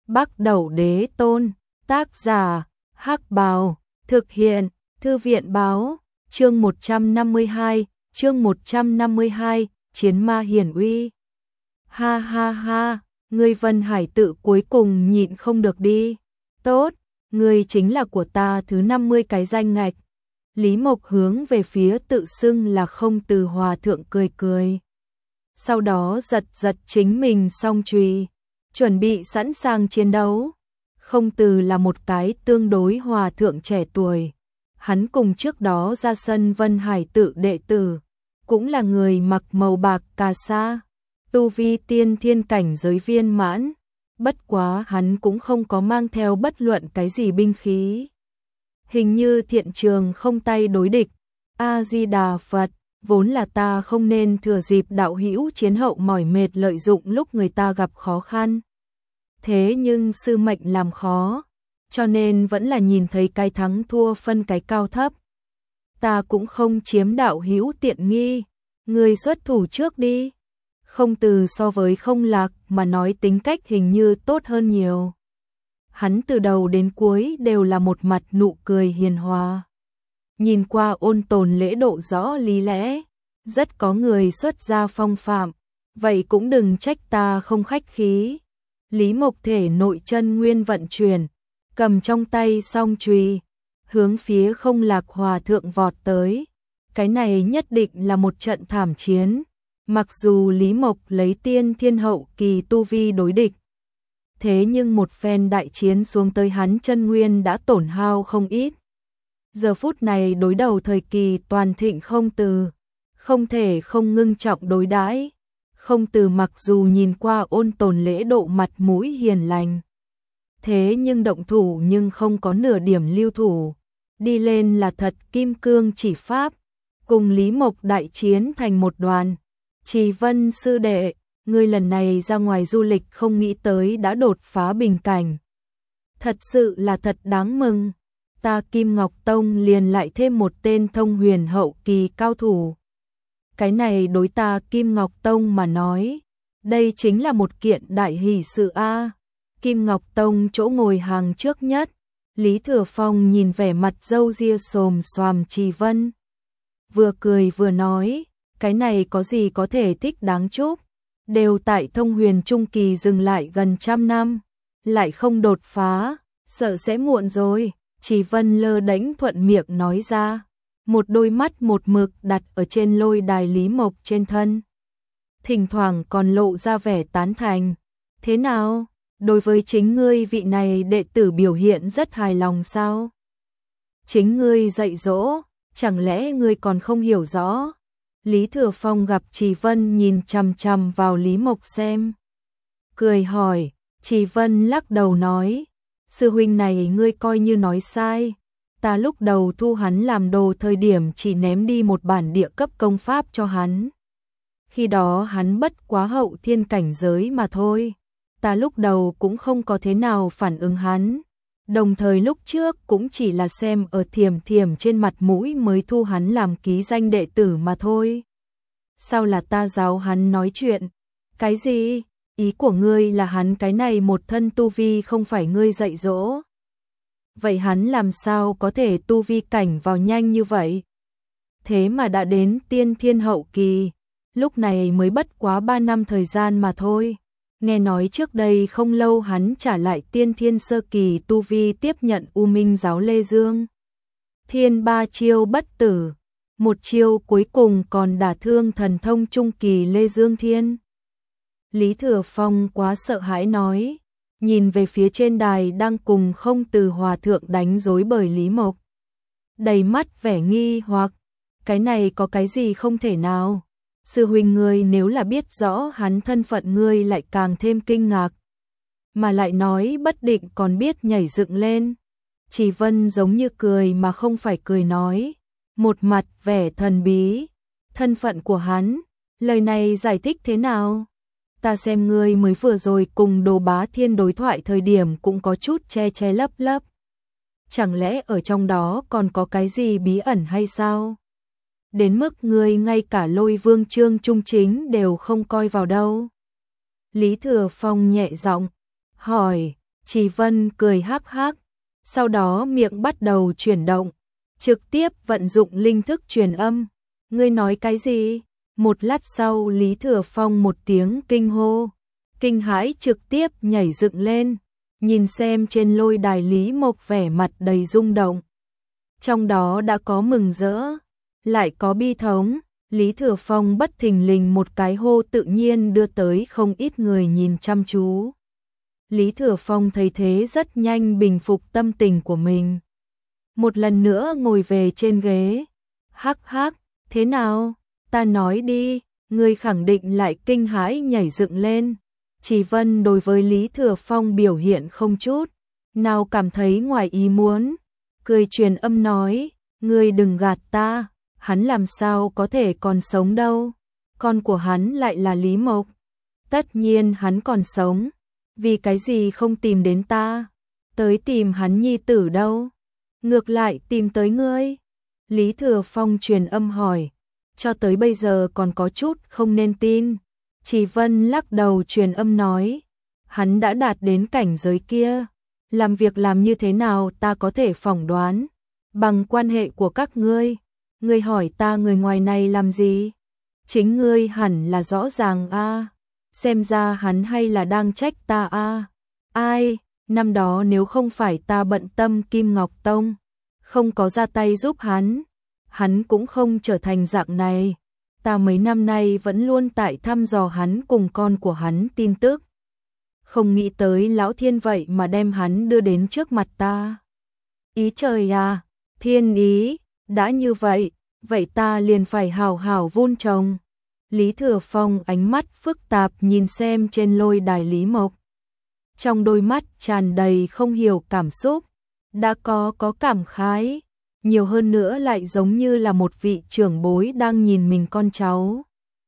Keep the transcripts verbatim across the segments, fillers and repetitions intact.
Bắc Đẩu Đế Tôn, tác giả, Hắc Bào, thực hiện, Thư viện báo, chương một trăm năm mươi hai, chương một trăm năm mươi hai, Chiến Ma Hiển Uy. Ha ha ha, ngươi Vân Hải tự cuối cùng nhịn không được đi. Tốt, ngươi chính là của ta thứ năm mươi cái danh ngạch. Lý Mộc hướng về phía tự xưng là Không Từ Hòa Thượng cười cười. Sau đó giật giật chính mình song chùy, chuẩn bị sẵn sàng chiến đấu. Không Từ là một cái tương đối hòa thượng trẻ tuổi. Hắn cùng trước đó ra sân Vân Hải tự đệ tử, cũng là người mặc màu bạc cà sa, tu vi tiên thiên cảnh giới viên mãn. Bất quá hắn cũng không có mang theo bất luận cái gì binh khí. Hình như thiện trường không tay đối địch. A-di-đà Phật, vốn là ta không nên thừa dịp đạo hữu chiến hậu mỏi mệt lợi dụng lúc người ta gặp khó khăn. Thế nhưng sư mệnh làm khó, cho nên vẫn là nhìn thấy cái thắng thua phân cái cao thấp. Ta cũng không chiếm đạo hữu tiện nghi, người xuất thủ trước đi. Không Từ so với Không Lạc mà nói tính cách hình như tốt hơn nhiều. Hắn từ đầu đến cuối đều là một mặt nụ cười hiền hòa. Nhìn qua ôn tồn lễ độ rõ lý lẽ, rất có người xuất gia phong phạm, vậy cũng đừng trách ta không khách khí. Lý Mộc thể nội chân nguyên vận chuyển, cầm trong tay song chùy, hướng phía Không Lạc Hòa thượng vọt tới. Cái này nhất định là một trận thảm chiến. Mặc dù Lý Mộc lấy tiên thiên hậu kỳ tu vi đối địch, thế nhưng một phen đại chiến xuống tới hắn chân nguyên đã tổn hao không ít. Giờ phút này đối đầu thời kỳ toàn thịnh Không Từ, không thể không ngưng trọng đối đãi. Không Từ mặc dù nhìn qua ôn tồn lễ độ mặt mũi hiền lành, thế nhưng động thủ nhưng không có nửa điểm lưu thủ, đi lên là thật kim cương chỉ pháp, cùng Lý Mộc đại chiến thành một đoàn. Trì Vân sư đệ, ngươi lần này ra ngoài du lịch không nghĩ tới đã đột phá bình cảnh. Thật sự là thật đáng mừng, ta Kim Ngọc Tông liền lại thêm một tên thông huyền hậu kỳ cao thủ. Cái này đối ta Kim Ngọc Tông mà nói, đây chính là một kiện đại hỷ sự a. Kim Ngọc Tông chỗ ngồi hàng trước nhất, Lý Thừa Phong nhìn vẻ mặt râu ria xồm xoàm Trì Vân, vừa cười vừa nói, cái này có gì có thể thích đáng chúc, đều tại thông huyền trung kỳ dừng lại gần trăm năm, lại không đột phá, sợ sẽ muộn rồi. Trì Vân lơ đễnh thuận miệng nói ra, một đôi mắt một mực đặt ở trên lôi đài Lý Mộc trên thân. Thỉnh thoảng còn lộ ra vẻ tán thành. Thế nào, đối với chính ngươi vị này đệ tử biểu hiện rất hài lòng sao? Chính ngươi dạy dỗ, chẳng lẽ ngươi còn không hiểu rõ? Lý Thừa Phong gặp Trì Vân nhìn chằm chằm vào Lý Mộc xem, cười hỏi. Trì Vân lắc đầu nói, sư huynh này ngươi coi như nói sai, ta lúc đầu thu hắn làm đồ thời điểm chỉ ném đi một bản địa cấp công pháp cho hắn. Khi đó hắn bất quá hậu thiên cảnh giới mà thôi, ta lúc đầu cũng không có thế nào phản ứng hắn, đồng thời lúc trước cũng chỉ là xem ở Thiểm Thiểm trên mặt mũi mới thu hắn làm ký danh đệ tử mà thôi. Sao là ta giáo hắn nói chuyện? Cái gì? Ý của ngươi là hắn cái này một thân tu vi không phải ngươi dạy dỗ? Vậy hắn làm sao có thể tu vi cảnh vào nhanh như vậy? Thế mà đã đến tiên thiên hậu kỳ, lúc này mới bất quá ba năm thời gian mà thôi. Nghe nói trước đây không lâu hắn trả lại tiên thiên sơ kỳ tu vi tiếp nhận U Minh giáo Lê Dương. Thiên ba chiêu bất tử, một chiêu cuối cùng còn đả thương thần thông trung kỳ Lê Dương Thiên. Lý Thừa Phong quá sợ hãi nói, nhìn về phía trên đài đang cùng Không Từ Hòa thượng đánh rối bời Lý Mộc, đầy mắt vẻ nghi hoặc, cái này có cái gì không thể nào? Sư huynh ngươi nếu là biết rõ hắn thân phận ngươi lại càng thêm kinh ngạc, mà lại nói bất định còn biết nhảy dựng lên. Trì Vân giống như cười mà không phải cười nói, một mặt vẻ thần bí, thân phận của hắn, lời này giải thích thế nào? Ta xem ngươi mới vừa rồi cùng Đồ Bá Thiên đối thoại thời điểm cũng có chút che che lấp lấp. Chẳng lẽ ở trong đó còn có cái gì bí ẩn hay sao? Đến mức ngươi ngay cả Lôi Vương Trương Trung Chính đều không coi vào đâu. Lý Thừa Phong nhẹ giọng hỏi, Chỉ Vân cười hắc hắc, sau đó miệng bắt đầu chuyển động, trực tiếp vận dụng linh thức truyền âm. Ngươi nói cái gì? Một lát sau Lý Thừa Phong một tiếng kinh hô, kinh hãi trực tiếp nhảy dựng lên, nhìn xem trên lôi đài Lý Mộc vẻ mặt đầy rung động. Trong đó đã có mừng rỡ, lại có bi thống. Lý Thừa Phong bất thình lình một cái hô tự nhiên đưa tới không ít người nhìn chăm chú. Lý Thừa Phong thấy thế rất nhanh bình phục tâm tình của mình. Một lần nữa ngồi về trên ghế. Hắc hắc, thế nào? Ta nói đi, ngươi khẳng định lại kinh hãi nhảy dựng lên. Chỉ Vân đối với Lý Thừa Phong biểu hiện không chút nào cảm thấy ngoài ý muốn, cười truyền âm nói, ngươi đừng gạt ta, hắn làm sao có thể còn sống đâu, con của hắn lại là Lý Mộc. Tất nhiên hắn còn sống, vì cái gì không tìm đến ta, tới tìm hắn nhi tử đâu, ngược lại tìm tới ngươi. Lý Thừa Phong truyền âm hỏi, cho tới bây giờ còn có chút không nên tin. Chỉ Vân lắc đầu truyền âm nói, hắn đã đạt đến cảnh giới kia, làm việc làm như thế nào ta có thể phỏng đoán, bằng quan hệ của các ngươi, ngươi hỏi ta người ngoài này làm gì? Chính ngươi hẳn là rõ ràng a, xem ra hắn hay là đang trách ta a. Ai, năm đó nếu không phải ta bận tâm Kim Ngọc Tông, không có ra tay giúp hắn, hắn cũng không trở thành dạng này. Ta mấy năm nay vẫn luôn tại thăm dò hắn cùng con của hắn tin tức. Không nghĩ tới lão thiên vậy mà đem hắn đưa đến trước mặt ta. Ý trời à, thiên ý, đã như vậy, vậy ta liền phải hào hào vun trồng. Lý Thừa Phong ánh mắt phức tạp nhìn xem trên lôi đài Lý Mộc. Trong đôi mắt tràn đầy không hiểu cảm xúc, đã có có cảm khái, nhiều hơn nữa lại giống như là một vị trưởng bối đang nhìn mình con cháu.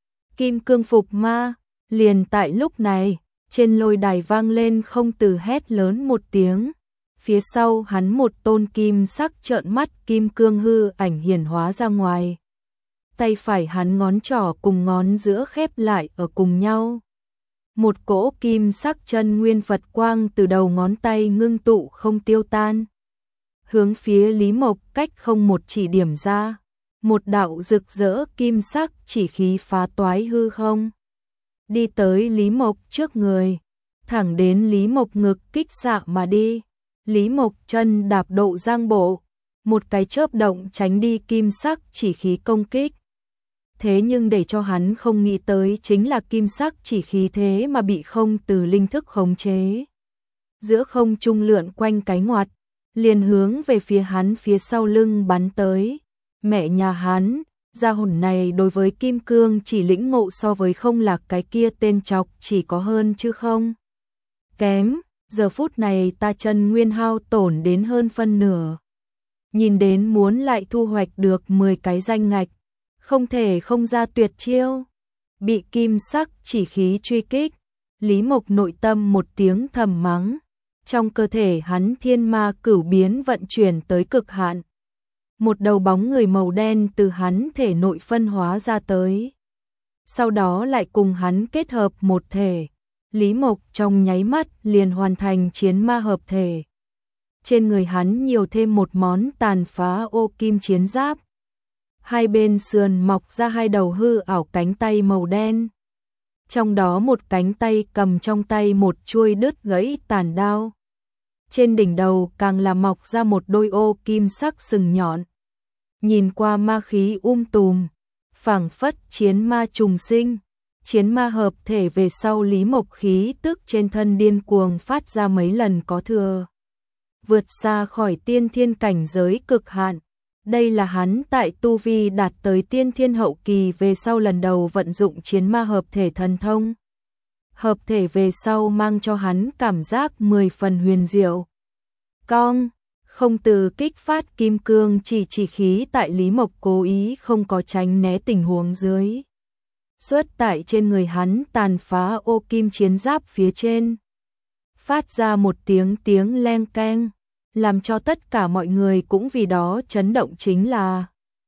Kim cương phục ma, liền tại lúc này, trên lôi đài vang lên không từ hét lớn một tiếng, phía sau hắn một tôn kim sắc trợn mắt kim cương hư ảnh hiển hóa ra ngoài. Tay phải hắn ngón trỏ cùng ngón giữa khép lại ở cùng nhau. Một cỗ kim sắc chân nguyên Phật quang từ đầu ngón tay ngưng tụ không tiêu tan, hướng phía Lý Mộc cách không một chỉ điểm ra, một đạo rực rỡ kim sắc chỉ khí phá toái hư không, đi tới Lý Mộc trước người, thẳng đến Lý Mộc ngực kích xạ mà đi. Lý Mộc chân đạp độ giang bộ, một cái chớp động tránh đi kim sắc chỉ khí công kích. Thế nhưng để cho hắn không nghĩ tới chính là kim sắc chỉ khí thế mà bị không từ linh thức khống chế. Giữa không trung lượn quanh cái ngoặt, liền hướng về phía hắn phía sau lưng bắn tới. Mẹ nhà hắn, gia hồn này đối với kim cương chỉ lĩnh ngộ so với không lạc cái kia tên chọc chỉ có hơn chứ không kém. Giờ phút này ta chân nguyên hao tổn đến hơn phân nửa. Nhìn đến muốn lại thu hoạch được mười cái danh ngạch, không thể không ra tuyệt chiêu. Bị kim sắc chỉ khí truy kích, Lý Mộc nội tâm một tiếng thầm mắng. Trong cơ thể hắn thiên ma cửu biến vận chuyển tới cực hạn. Một đầu bóng người màu đen từ hắn thể nội phân hóa ra tới. Sau đó lại cùng hắn kết hợp một thể. Lý Mộc trong nháy mắt liền hoàn thành chiến ma hợp thể. Trên người hắn nhiều thêm một món tàn phá ô kim chiến giáp. Hai bên sườn mọc ra hai đầu hư ảo cánh tay màu đen. Trong đó một cánh tay cầm trong tay một chuôi đứt gãy tàn đao. Trên đỉnh đầu càng là mọc ra một đôi ô kim sắc sừng nhọn. Nhìn qua ma khí um tùm, phảng phất chiến ma trùng sinh. Chiến ma hợp thể về sau Lý Mộc khí tức trên thân điên cuồng phát ra mấy lần có thừa. Vượt xa khỏi tiên thiên cảnh giới cực hạn. Đây là hắn tại tu vi đạt tới tiên thiên hậu kỳ về sau lần đầu vận dụng chiến ma hợp thể thần thông. Hợp thể về sau mang cho hắn cảm giác mười phần huyền diệu. Cong, không từ kích phát kim cương chỉ chỉ khí tại Lý Mộc cố ý không có tránh né tình huống dưới. Xuất tại trên người hắn tàn phá ô kim chiến giáp phía trên. Phát ra một tiếng tiếng leng keng, làm cho tất cả mọi người cũng vì đó chấn động chính là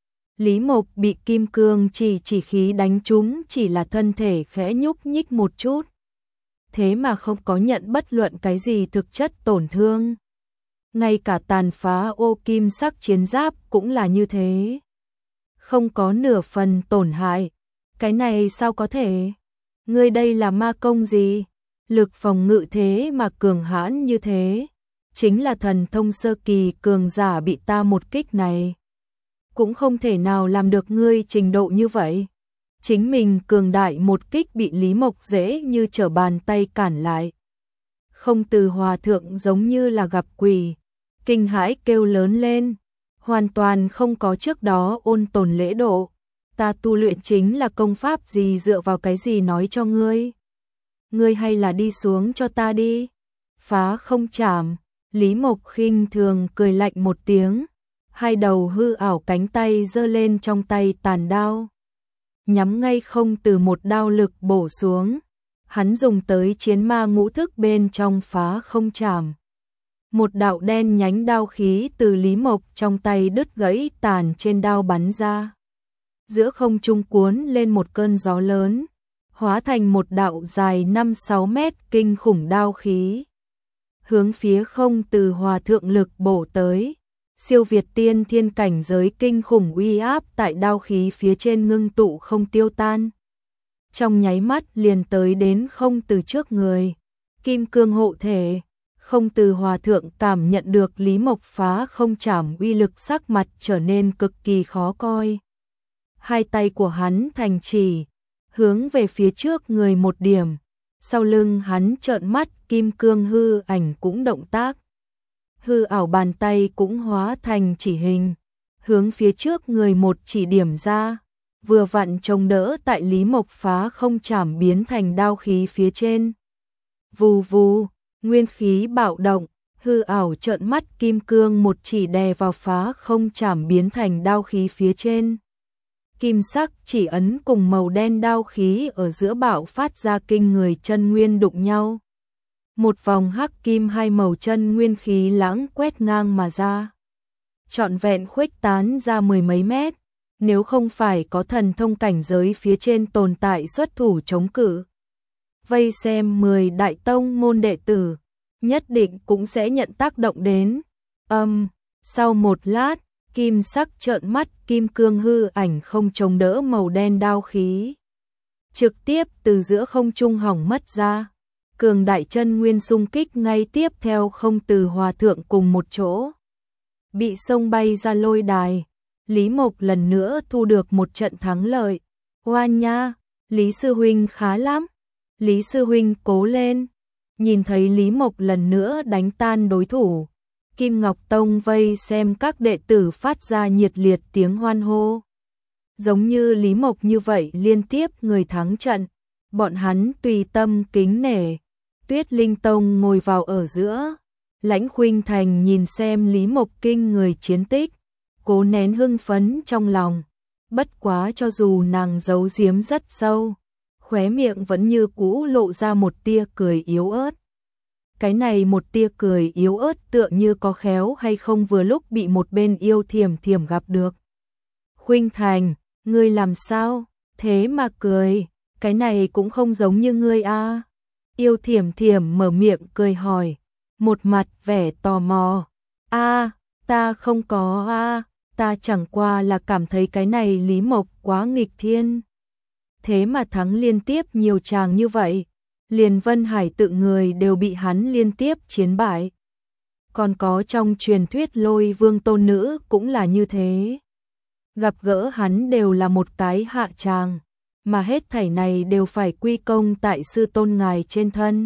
Lý Mộc bị kim cương chỉ chỉ khí đánh trúng chỉ là thân thể khẽ nhúc nhích một chút. thế mà không có nhận bất luận cái gì thực chất tổn thương. Ngay cả tàn phá ô kim sắc chiến giáp cũng là như thế. Không có nửa phần tổn hại. Cái này sao có thể? Ngươi đây là ma công gì? Lực phòng ngự thế mà cường hãn như thế. Chính là thần thông sơ kỳ cường giả bị ta một kích này. Cũng không thể nào làm được ngươi trình độ như vậy. Chính mình cường đại một kích bị Lý Mộc dễ như trở bàn tay cản lại. Không Từ hòa thượng giống như là gặp quỷ, kinh hãi kêu lớn lên, hoàn toàn không có trước đó ôn tồn lễ độ. Ta tu luyện chính là công pháp gì, dựa vào cái gì nói cho ngươi? Ngươi hay là đi xuống cho ta đi. Phá không chảm, Lý Mộc khinh thường cười lạnh một tiếng, hai đầu hư ảo cánh tay giơ lên trong tay tàn đao, nhắm ngay Không Từ một đao lực bổ xuống. Hắn dùng tới chiến ma ngũ thức bên trong phá không chảm. Một đạo đen nhánh đao khí từ Lý Mộc trong tay đứt gãy tàn trên đao bắn ra. Giữa không trung cuốn lên một cơn gió lớn, hóa thành một đạo dài năm sáu mét kinh khủng đao khí. Hướng phía Không Từ hòa thượng lực bổ tới, siêu việt tiên thiên cảnh giới kinh khủng uy áp tại đao khí phía trên ngưng tụ không tiêu tan. Trong nháy mắt liền tới đến Không Từ trước người, kim cương hộ thể. Không Từ hòa thượng cảm nhận được Lý Mộc phá không chảm uy lực, sắc mặt trở nên cực kỳ khó coi. Hai tay của hắn thành chỉ, hướng về phía trước người một điểm, sau lưng hắn trợn mắt, kim cương hư ảnh cũng động tác. Hư ảo bàn tay cũng hóa thành chỉ hình, hướng phía trước người một chỉ điểm ra, vừa vặn chống đỡ tại Lý Mộc phá không chảm biến thành đao khí phía trên. Vù vù, nguyên khí bạo động, hư ảo trợn mắt kim cương một chỉ đè vào phá không chảm biến thành đao khí phía trên. Kim sắc chỉ ấn cùng màu đen đao khí ở giữa bạo phát ra kinh người chân nguyên đụng nhau. Một vòng hắc kim hai màu chân nguyên khí lãng quét ngang mà ra, trọn vẹn khuếch tán ra mười mấy mét. Nếu không phải có thần thông cảnh giới phía trên tồn tại xuất thủ chống cự, vây xem mười đại tông môn đệ tử, nhất định cũng sẽ nhận tác động đến. Âm, um, sau một lát, kim sắc trợn mắt kim cương hư ảnh không chống đỡ màu đen đao khí, trực tiếp từ giữa không trung hỏng mất ra. Cường đại chân nguyên xung kích ngay tiếp theo Không Từ hòa thượng cùng một chỗ, bị xông bay ra lôi đài. Lý Mộc lần nữa thu được một trận thắng lợi. Oan nha, Lý sư huynh khá lắm. Lý sư huynh cố lên. Nhìn thấy Lý Mộc lần nữa đánh tan đối thủ, Kim Ngọc Tông vây xem các đệ tử phát ra nhiệt liệt tiếng hoan hô. Giống như Lý Mộc như vậy liên tiếp người thắng trận, bọn hắn tùy tâm kính nể. Tuyết Linh Tông ngồi vào ở giữa, Lãnh Khuynh Thành nhìn xem Lý Mộc kinh người chiến tích, cố nén hưng phấn trong lòng. Bất quá cho dù nàng giấu giếm rất sâu, khóe miệng vẫn như cũ lộ ra một tia cười yếu ớt. Cái này một tia cười yếu ớt tựa như có khéo hay không vừa lúc bị một bên Yêu Thiểm Thiểm gặp được. Khuynh Thành, ngươi làm sao? Thế mà cười, cái này cũng không giống như ngươi a. À. Yêu Thiểm Thiểm mở miệng cười hỏi, một mặt vẻ tò mò. A, à, ta không có a, à, ta chẳng qua là cảm thấy cái này Lý Mộc quá nghịch thiên. Thế mà thắng liên tiếp nhiều chàng như vậy, liền Vân Hải tự người đều bị hắn liên tiếp chiến bại. Còn có trong truyền thuyết Lôi Vương tôn nữ cũng là như thế. Gặp gỡ hắn đều là một cái hạ tràng, mà hết thảy này đều phải quy công tại sư tôn ngài trên thân.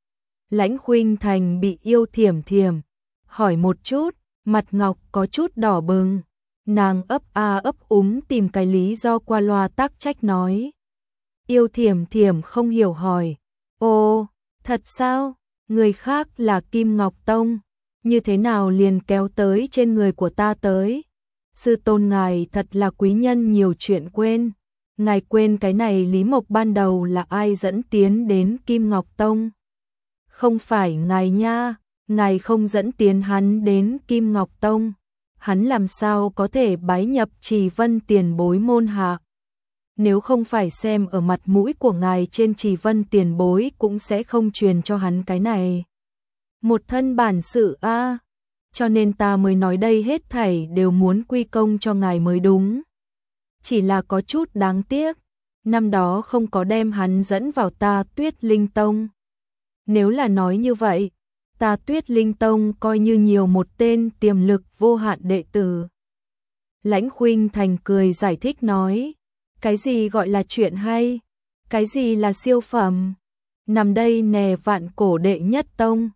Lãnh Khuynh Thành bị Yêu Thiểm Thiểm hỏi một chút, mặt ngọc có chút đỏ bừng, nàng ấp a ấp úng tìm cái lý do qua loa tắc trách nói. Yêu Thiểm Thiểm không hiểu hỏi, ồ, thật sao? Người khác là Kim Ngọc Tông, như thế nào liền kéo tới trên người của ta tới? Sư tôn ngài thật là quý nhân nhiều chuyện quên. Ngài quên cái này Lý Mộc ban đầu là ai dẫn tiến đến Kim Ngọc Tông? Không phải ngài nha, ngài không dẫn tiến hắn đến Kim Ngọc Tông. Hắn làm sao có thể bái nhập Trì Vân tiền bối môn hạ? Nếu không phải xem ở mặt mũi của ngài trên Trì Vân tiền bối cũng sẽ không truyền cho hắn cái này. Một thân bản sự a, cho nên ta mới nói đây hết thảy đều muốn quy công cho ngài mới đúng. Chỉ là có chút đáng tiếc, năm đó không có đem hắn dẫn vào ta Tuyết Linh Tông. Nếu là nói như vậy, ta Tuyết Linh Tông coi như nhiều một tên tiềm lực vô hạn đệ tử. Lãnh Khuynh Thành cười giải thích nói, cái gì gọi là chuyện hay, cái gì là siêu phẩm, nằm đây nè vạn cổ đệ nhất tông,